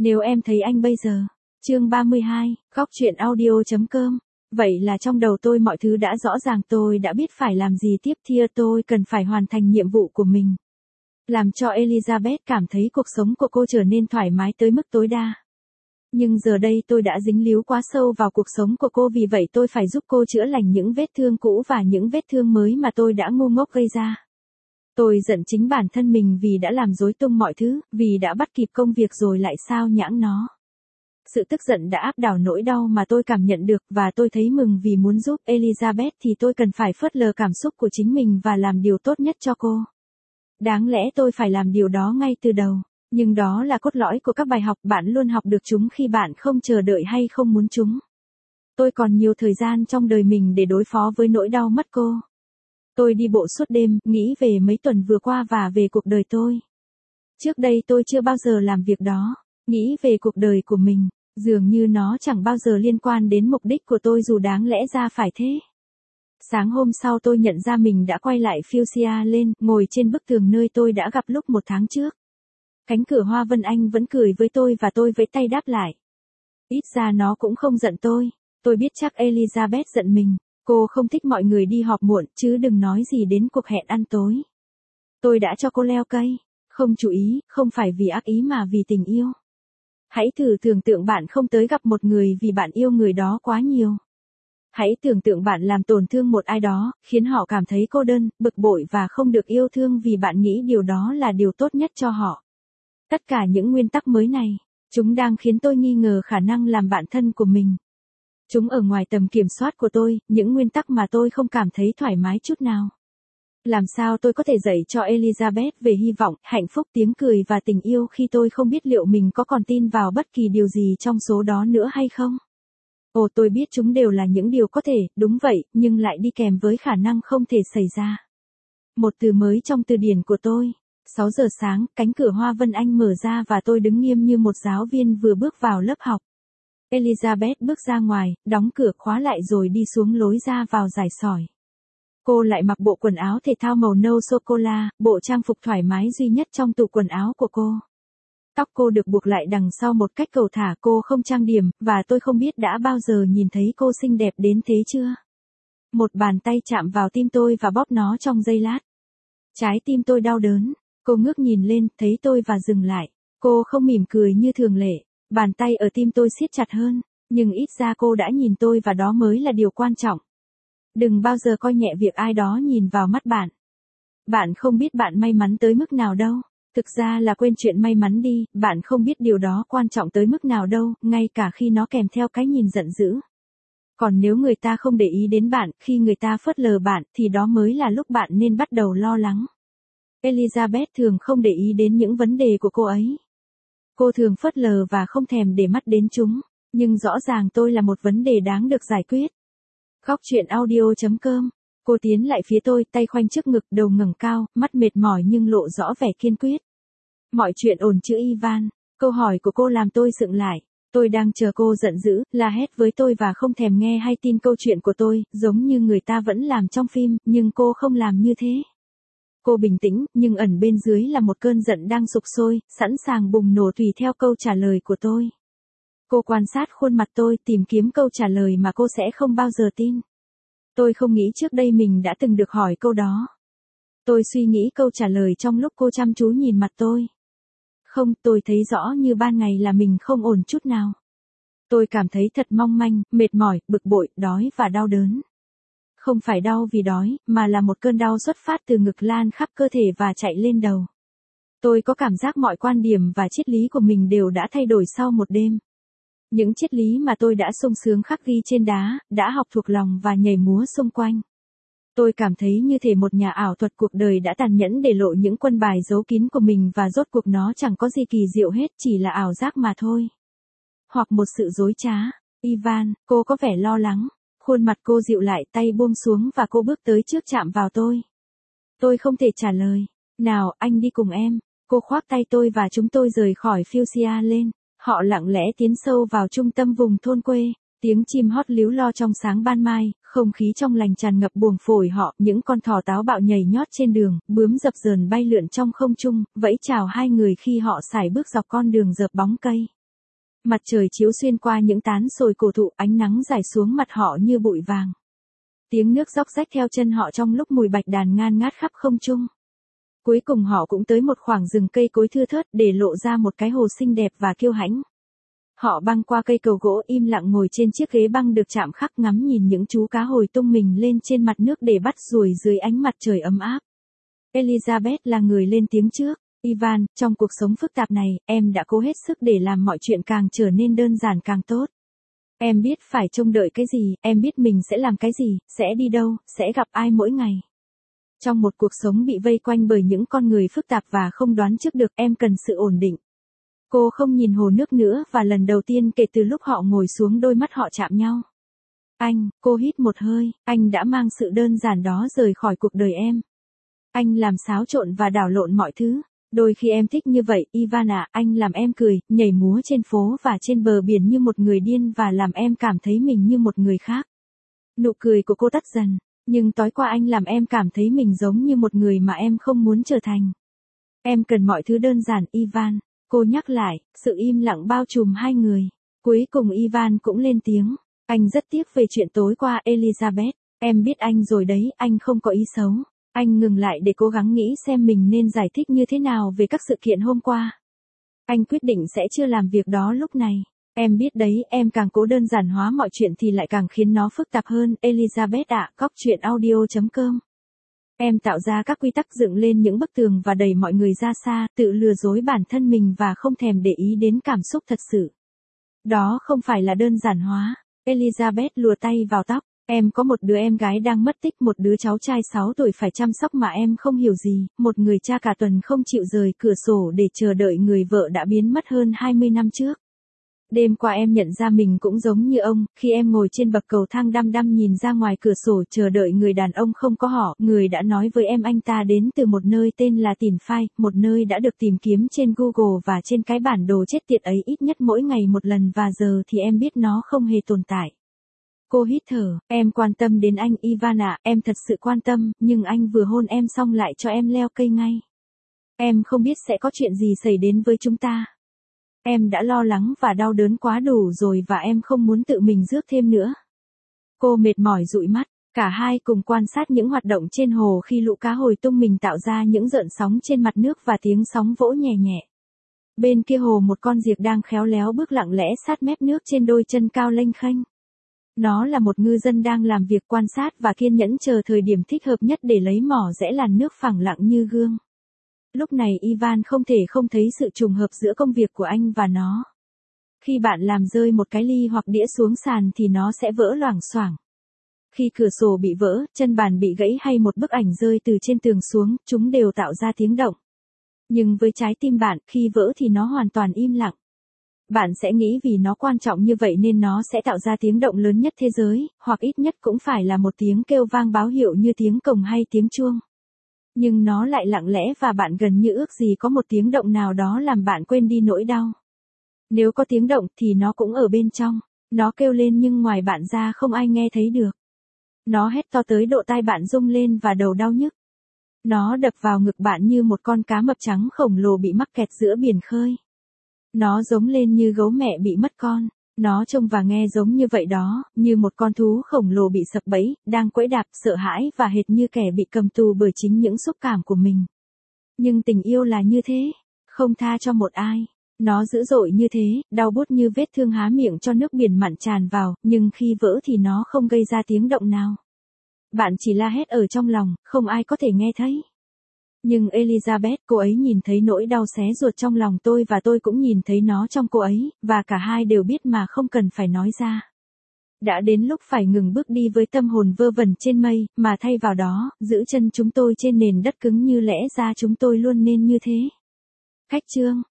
Nếu em thấy anh bây giờ. Chương 32, góc truyện audio.com. Vậy là trong đầu tôi mọi thứ đã rõ ràng, tôi đã biết phải làm gì tiếp theo, tôi cần phải hoàn thành nhiệm vụ của mình. Làm cho Elizabeth cảm thấy cuộc sống của cô trở nên thoải mái tới mức tối đa. Nhưng giờ đây tôi đã dính líu quá sâu vào cuộc sống của cô, vì vậy tôi phải giúp cô chữa lành những vết thương cũ và những vết thương mới mà tôi đã ngu ngốc gây ra. Tôi giận chính bản thân mình vì đã làm rối tung mọi thứ, vì đã bắt kịp công việc rồi lại sao nhãng nó. Sự tức giận đã áp đảo nỗi đau mà tôi cảm nhận được, và tôi thấy mừng vì muốn giúp Elizabeth thì tôi cần phải phớt lờ cảm xúc của chính mình và làm điều tốt nhất cho cô. Đáng lẽ tôi phải làm điều đó ngay từ đầu, nhưng đó là cốt lõi của các bài học, bạn luôn học được chúng khi bạn không chờ đợi hay không muốn chúng. Tôi còn nhiều thời gian trong đời mình để đối phó với nỗi đau mất cô. Tôi đi bộ suốt đêm, nghĩ về mấy tuần vừa qua và về cuộc đời tôi. Trước đây tôi chưa bao giờ làm việc đó, nghĩ về cuộc đời của mình, dường như nó chẳng bao giờ liên quan đến mục đích của tôi dù đáng lẽ ra phải thế. Sáng hôm sau tôi nhận ra mình đã quay lại Fuchsia Lane, ngồi trên bức tường nơi tôi đã gặp lúc 1 tháng trước. Cánh cửa hoa Vân Anh vẫn cười với tôi và tôi vẫy tay đáp lại. Ít ra nó cũng không giận tôi. Tôi biết chắc Elizabeth giận mình. Cô không thích mọi người đi họp muộn, chứ đừng nói gì đến cuộc hẹn ăn tối. Tôi đã cho cô leo cây. Không chú ý, không phải vì ác ý mà vì tình yêu. Hãy thử tưởng tượng bạn không tới gặp một người vì bạn yêu người đó quá nhiều. Hãy tưởng tượng bạn làm tổn thương một ai đó, khiến họ cảm thấy cô đơn, bực bội và không được yêu thương vì bạn nghĩ điều đó là điều tốt nhất cho họ. Tất cả những nguyên tắc mới này, chúng đang khiến tôi nghi ngờ khả năng làm bạn thân của mình. Chúng ở ngoài tầm kiểm soát của tôi, những nguyên tắc mà tôi không cảm thấy thoải mái chút nào. Làm sao tôi có thể dạy cho Elizabeth về hy vọng, hạnh phúc, tiếng cười và tình yêu khi tôi không biết liệu mình có còn tin vào bất kỳ điều gì trong số đó nữa hay không? Ồ, tôi biết chúng đều là những điều có thể, đúng vậy, nhưng lại đi kèm với khả năng không thể xảy ra. Một từ mới trong từ điển của tôi. 6 giờ sáng, cánh cửa hoa Vân Anh mở ra và tôi đứng nghiêm như một giáo viên vừa bước vào lớp học. Elizabeth bước ra ngoài, đóng cửa khóa lại rồi đi xuống lối ra vào giải sỏi. Cô lại mặc bộ quần áo thể thao màu nâu sô-cô-la, bộ trang phục thoải mái duy nhất trong tủ quần áo của cô. Tóc cô được buộc lại đằng sau một cách cầu thả, cô không trang điểm, và tôi không biết đã bao giờ nhìn thấy cô xinh đẹp đến thế chưa. Một bàn tay chạm vào tim tôi và bóp nó trong giây lát. Trái tim tôi đau đớn. Cô ngước nhìn lên, thấy tôi và dừng lại. Cô không mỉm cười như thường lệ. Bàn tay ở tim tôi siết chặt hơn. Nhưng ít ra cô đã nhìn tôi và đó mới là điều quan trọng. Đừng bao giờ coi nhẹ việc ai đó nhìn vào mắt bạn. Bạn không biết bạn may mắn tới mức nào đâu. Thực ra là quên chuyện may mắn đi, bạn không biết điều đó quan trọng tới mức nào đâu, ngay cả khi nó kèm theo cái nhìn giận dữ. Còn nếu người ta không để ý đến bạn, khi người ta phớt lờ bạn, thì đó mới là lúc bạn nên bắt đầu lo lắng. Elizabeth thường không để ý đến những vấn đề của cô ấy. Cô thường phớt lờ và không thèm để mắt đến chúng, nhưng rõ ràng tôi là một vấn đề đáng được giải quyết. Góc truyện audio.com. Cô tiến lại phía tôi, tay khoanh trước ngực, đầu ngẩng cao, mắt mệt mỏi nhưng lộ rõ vẻ kiên quyết. Mọi chuyện ổn chứ Ivan? Câu hỏi của cô làm tôi sững lại. Tôi đang chờ cô giận dữ, la hét với tôi và không thèm nghe hay tin câu chuyện của tôi, giống như người ta vẫn làm trong phim, nhưng cô không làm như thế. Cô bình tĩnh, nhưng ẩn bên dưới là một cơn giận đang sục sôi, sẵn sàng bùng nổ tùy theo câu trả lời của tôi. Cô quan sát khuôn mặt tôi, tìm kiếm câu trả lời mà cô sẽ không bao giờ tin. Tôi không nghĩ trước đây mình đã từng được hỏi câu đó. Tôi suy nghĩ câu trả lời trong lúc cô chăm chú nhìn mặt tôi. Không, tôi thấy rõ như ban ngày là mình không ổn chút nào. Tôi cảm thấy thật mong manh, mệt mỏi, bực bội, đói và đau đớn. Không phải đau vì đói, mà là một cơn đau xuất phát từ ngực lan khắp cơ thể và chạy lên đầu. Tôi có cảm giác mọi quan điểm và triết lý của mình đều đã thay đổi sau một đêm. Những triết lý mà tôi đã sung sướng khắc ghi trên đá, đã học thuộc lòng và nhảy múa xung quanh. Tôi cảm thấy như thể một nhà ảo thuật cuộc đời đã tàn nhẫn để lộ những quân bài giấu kín của mình và rốt cuộc nó chẳng có gì kỳ diệu hết, chỉ là ảo giác mà thôi. Hoặc một sự dối trá. Ivan, cô có vẻ lo lắng. Khuôn mặt cô dịu lại, tay buông xuống và cô bước tới trước chạm vào tôi. Tôi không thể trả lời. Nào, anh đi cùng em. Cô khoác tay tôi và chúng tôi rời khỏi Fuchsia Lane. Họ lặng lẽ tiến sâu vào trung tâm vùng thôn quê. Tiếng chim hót líu lo trong sáng ban mai, không khí trong lành tràn ngập buồng phổi họ, những con thỏ táo bạo nhảy nhót trên đường, bướm dập dờn bay lượn trong không trung, vẫy chào hai người khi họ sải bước dọc con đường rợp bóng cây. Mặt trời chiếu xuyên qua những tán sồi cổ thụ, ánh nắng rải xuống mặt họ như bụi vàng. Tiếng nước róc rách theo chân họ trong lúc mùi bạch đàn ngan ngát khắp không trung. Cuối cùng họ cũng tới một khoảng rừng cây cối thưa thớt để lộ ra một cái hồ xinh đẹp và kiêu hãnh. Họ băng qua cây cầu gỗ im lặng ngồi trên chiếc ghế băng được chạm khắc ngắm nhìn những chú cá hồi tung mình lên trên mặt nước để bắt ruồi dưới ánh mặt trời ấm áp. Elizabeth là người lên tiếng trước. Ivan, trong cuộc sống phức tạp này, em đã cố hết sức để làm mọi chuyện càng trở nên đơn giản càng tốt. Em biết phải trông đợi cái gì, em biết mình sẽ làm cái gì, sẽ đi đâu, sẽ gặp ai mỗi ngày. Trong một cuộc sống bị vây quanh bởi những con người phức tạp và không đoán trước được, em cần sự ổn định. Cô không nhìn hồ nước nữa và lần đầu tiên kể từ lúc họ ngồi xuống đôi mắt họ chạm nhau. Anh, cô hít một hơi, anh đã mang sự đơn giản đó rời khỏi cuộc đời em. Anh làm xáo trộn và đảo lộn mọi thứ. Đôi khi em thích như vậy, Ivan ạ, anh làm em cười, nhảy múa trên phố và trên bờ biển như một người điên và làm em cảm thấy mình như một người khác. Nụ cười của cô tắt dần, nhưng tối qua anh làm em cảm thấy mình giống như một người mà em không muốn trở thành. Em cần mọi thứ đơn giản, Ivan. Cô nhắc lại, sự im lặng bao trùm hai người. Cuối cùng Ivan cũng lên tiếng. Anh rất tiếc về chuyện tối qua, Elizabeth. Em biết anh rồi đấy, anh không có ý xấu. Anh ngừng lại để cố gắng nghĩ xem mình nên giải thích như thế nào về các sự kiện hôm qua. Anh quyết định sẽ chưa làm việc đó lúc này. Em biết đấy, em càng cố đơn giản hóa mọi chuyện thì lại càng khiến nó phức tạp hơn, Elizabeth ạ, coctruyện.audio.com. Em tạo ra các quy tắc dựng lên những bức tường và đẩy mọi người ra xa, tự lừa dối bản thân mình và không thèm để ý đến cảm xúc thật sự. Đó không phải là đơn giản hóa. Elizabeth lùa tay vào tóc. Em có một đứa em gái đang mất tích, một đứa cháu trai 6 tuổi phải chăm sóc mà em không hiểu gì, một người cha cả tuần không chịu rời cửa sổ để chờ đợi người vợ đã biến mất hơn 20 năm trước. Đêm qua em nhận ra mình cũng giống như ông, khi em ngồi trên bậc cầu thang đăm đăm nhìn ra ngoài cửa sổ chờ đợi người đàn ông không có họ, người đã nói với em anh ta đến từ một nơi tên là Tìn Phai, một nơi đã được tìm kiếm trên Google và trên cái bản đồ chết tiệt ấy ít nhất mỗi ngày một lần và giờ thì em biết nó không hề tồn tại. Cô hít thở, em quan tâm đến anh Ivan ạ, em thật sự quan tâm, nhưng anh vừa hôn em xong lại cho em leo cây ngay. Em không biết sẽ có chuyện gì xảy đến với chúng ta. Em đã lo lắng và đau đớn quá đủ rồi và em không muốn tự mình rước thêm nữa. Cô mệt mỏi dụi mắt, cả hai cùng quan sát những hoạt động trên hồ khi lũ cá hồi tung mình tạo ra những gợn sóng trên mặt nước và tiếng sóng vỗ nhẹ nhẹ. Bên kia hồ một con diệc đang khéo léo bước lặng lẽ sát mép nước trên đôi chân cao lênh khênh. Nó là một ngư dân đang làm việc quan sát và kiên nhẫn chờ thời điểm thích hợp nhất để lấy mỏ rẽ làn nước phẳng lặng như gương. Lúc này Ivan không thể không thấy sự trùng hợp giữa công việc của anh và nó. Khi bạn làm rơi một cái ly hoặc đĩa xuống sàn thì nó sẽ vỡ loảng xoảng. Khi cửa sổ bị vỡ, chân bàn bị gãy hay một bức ảnh rơi từ trên tường xuống, chúng đều tạo ra tiếng động. Nhưng với trái tim bạn, khi vỡ thì nó hoàn toàn im lặng. Bạn sẽ nghĩ vì nó quan trọng như vậy nên nó sẽ tạo ra tiếng động lớn nhất thế giới, hoặc ít nhất cũng phải là một tiếng kêu vang báo hiệu như tiếng cồng hay tiếng chuông. Nhưng nó lại lặng lẽ và bạn gần như ước gì có một tiếng động nào đó làm bạn quên đi nỗi đau. Nếu có tiếng động thì nó cũng ở bên trong. Nó kêu lên nhưng ngoài bạn ra không ai nghe thấy được. Nó hét to tới độ tai bạn rung lên và đầu đau nhức. Nó đập vào ngực bạn như một con cá mập trắng khổng lồ bị mắc kẹt giữa biển khơi. Nó giống lên như gấu mẹ bị mất con. Nó trông và nghe giống như vậy đó, như một con thú khổng lồ bị sập bẫy, đang quẫy đạp, sợ hãi và hệt như kẻ bị cầm tù bởi chính những xúc cảm của mình. Nhưng tình yêu là như thế, không tha cho một ai. Nó dữ dội như thế, đau buốt như vết thương há miệng cho nước biển mặn tràn vào, nhưng khi vỡ thì nó không gây ra tiếng động nào. Bạn chỉ la hét ở trong lòng, không ai có thể nghe thấy. Nhưng Elizabeth, cô ấy nhìn thấy nỗi đau xé ruột trong lòng tôi và tôi cũng nhìn thấy nó trong cô ấy, và cả hai đều biết mà không cần phải nói ra. Đã đến lúc phải ngừng bước đi với tâm hồn vơ vẩn trên mây, mà thay vào đó, giữ chân chúng tôi trên nền đất cứng như lẽ ra chúng tôi luôn nên như thế. Khách chương